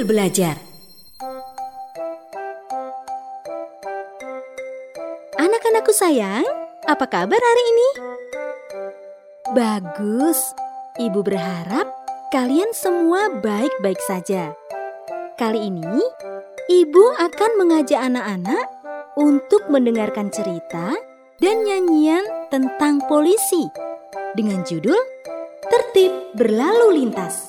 sambil belajar. Anak-anakku sayang, apa kabar hari ini? Bagus. Ibu berharap kalian semua baik-baik saja. Kali ini, Ibu akan mengajak anak-anak untuk mendengarkan cerita dan nyanyian tentang polisi dengan judul Tertib Berlalu Lintas.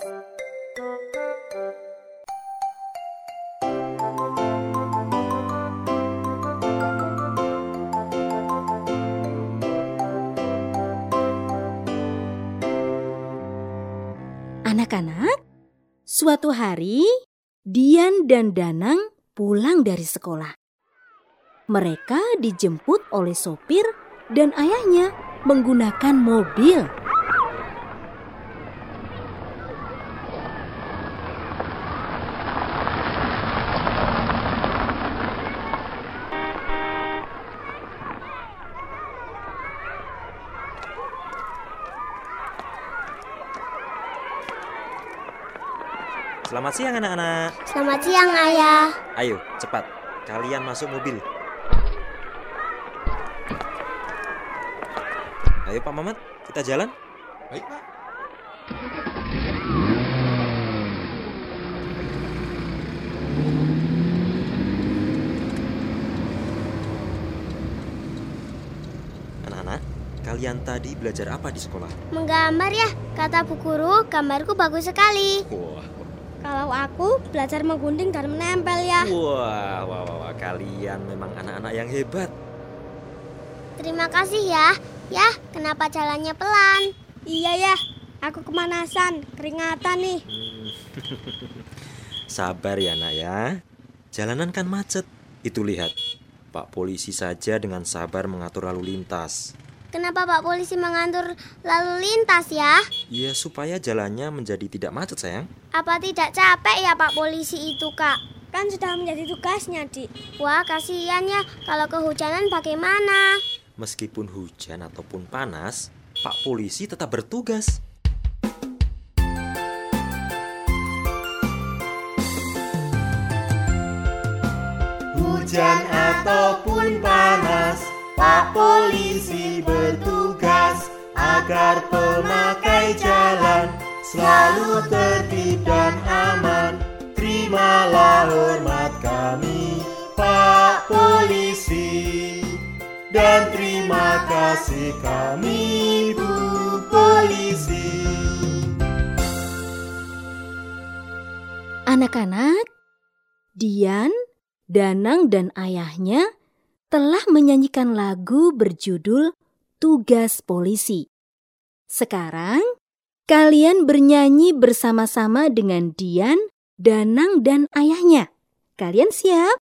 Anak-anak, suatu hari Dian dan Danang pulang dari sekolah. Mereka dijemput oleh sopir dan ayahnya menggunakan mobil. Selamat siang anak-anak. Selamat siang, Ayah. Ayo, cepat. Kalian masuk mobil. Ayo Pak Mamat, kita jalan. Baik, Pak. Anak-anak, kalian tadi belajar apa di sekolah? Menggambar ya, kata Bu Guru, gambarku bagus sekali. Wah, Kalau aku belajar menggunting dan menempel ya. wah, kalian memang anak-anak yang hebat. Terima kasih ya. Ya, kenapa jalannya pelan? Iya ya, aku kemanasan, keringatan nih. Sabar ya nak ya. Jalanan kan macet. Itu lihat, Pak Polisi saja dengan sabar mengatur lalu lintas. Kenapa Pak Polisi mengatur lalu lintas ya? Ya supaya jalannya menjadi tidak macet sayang. Apa tidak capek ya Pak Polisi itu, Kak? Kan sudah menjadi tugasnya, Dik. Wah, kasihan ya. Kalau kehujanan bagaimana? Meskipun hujan ataupun panas, Pak Polisi tetap bertugas. Hujan ataupun panas, Pak Polisi bertugas agar pemakai jalan selalu tertib dan aman. Terimalah hormat kami, Pak Polisi, dan terima kasih kami, Bu Polisi. Anak-anak, Dian, Danang, dan ayahnya telah menyanyikan lagu berjudul Tugas Polisi. Sekarang, kalian bernyanyi bersama-sama dengan Dian, Danang, dan ayahnya. Kalian siap?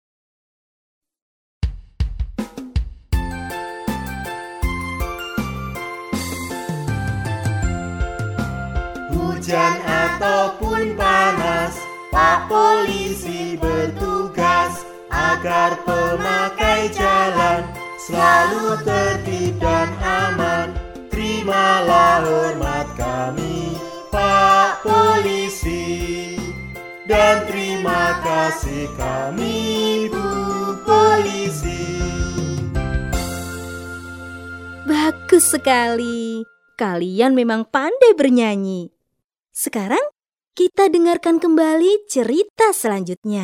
Hujan ataupun panas, Pak Polisi bertugas agar pemakai jalan selalu tertib dan aman. Terimalah hormat kami, Pak Polisi, dan terima kasih kami, Bu Polisi. Bagus sekali. Kalian memang pandai bernyanyi. Sekarang kita dengarkan kembali cerita selanjutnya.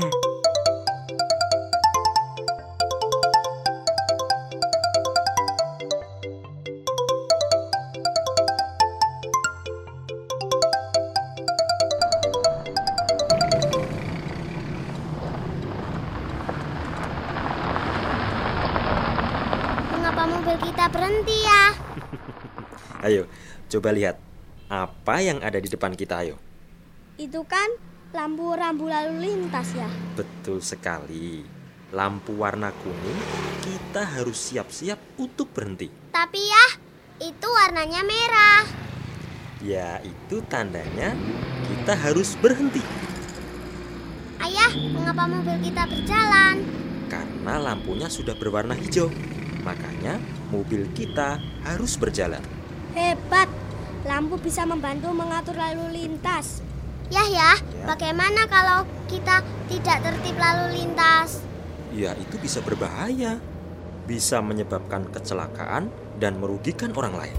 Mengapa mobil kita berhenti ya? Ayo, coba lihat. Apa yang ada di depan kita, ayo. Itu kan lampu-rambu lalu lintas ya. Betul sekali. Lampu warna kuning, kita harus siap-siap untuk berhenti. Tapi ya, itu warnanya merah. Ya, itu tandanya kita harus berhenti. Ayah, mengapa mobil kita berjalan? Karena lampunya sudah berwarna hijau. Makanya mobil kita harus berjalan. Hebat, lampu bisa membantu mengatur lalu lintas. Ya, bagaimana kalau kita tidak tertib lalu lintas? Ya, itu bisa berbahaya. Bisa menyebabkan kecelakaan dan merugikan orang lain.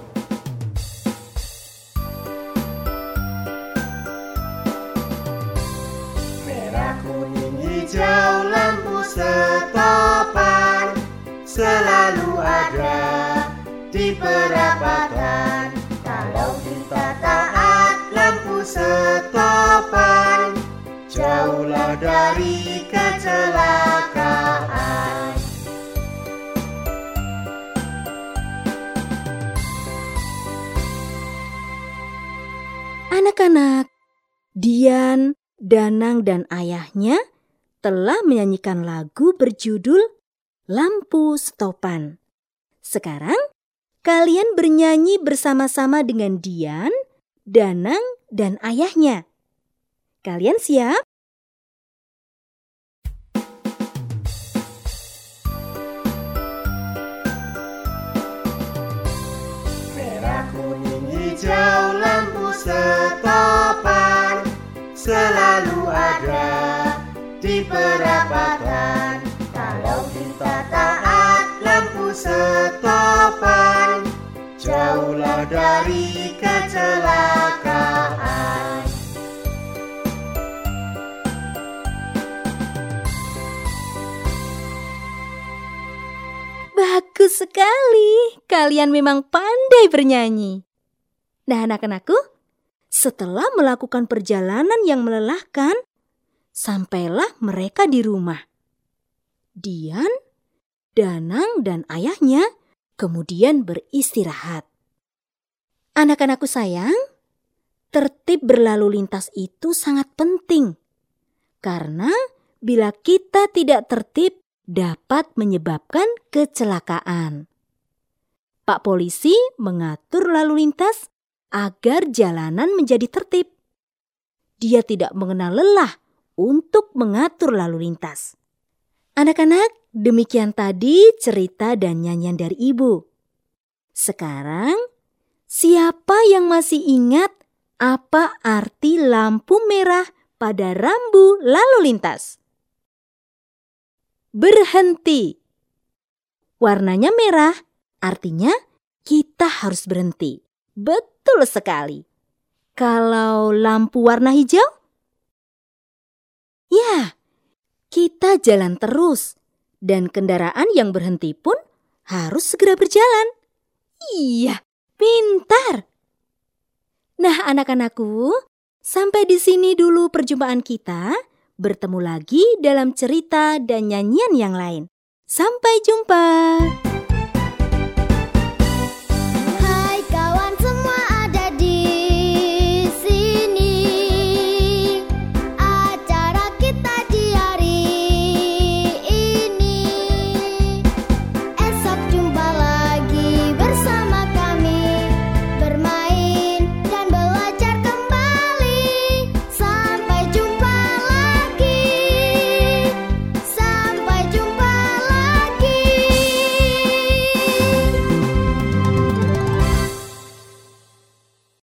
Merah, kuning, hijau, lampu stopan selalu ada di perapatan. Kalau kita taat lampu stopan, jauhlah dari kecelakaan. Anak-anak, Dian, Danang, dan ayahnya telah menyanyikan lagu berjudul Lampu Stopan. Sekarang, kalian bernyanyi bersama-sama dengan Dian, Danang, dan ayahnya. Kalian siap? Merah, kuning, hijau, lampu stopan selalu ada di perapatan. Kalau kita taat lampu stopan, jauhlah dari kecelakaan. Bagus sekali, kalian memang pandai bernyanyi. Nah, anak-anakku, setelah melakukan perjalanan yang melelahkan, sampailah mereka di rumah. Dian, Danang, dan ayahnya kemudian beristirahat. Anak-anakku sayang, tertib berlalu lintas itu sangat penting. Karena bila kita tidak tertib, dapat menyebabkan kecelakaan. Pak polisi mengatur lalu lintas agar jalanan menjadi tertib. Dia tidak mengenal lelah untuk mengatur lalu lintas. Anak-anak, demikian tadi cerita dan nyanyian dari Ibu. Sekarang, siapa yang masih ingat apa arti lampu merah pada rambu lalu lintas? Berhenti. Warnanya merah, artinya kita harus berhenti. Betul sekali. Kalau lampu warna hijau? Ya, kita jalan terus. Dan kendaraan yang berhenti pun harus segera berjalan. Iya, pintar. Nah, anak-anakku, sampai di sini dulu perjumpaan kita. Bertemu lagi dalam cerita dan nyanyian yang lain. Sampai jumpa.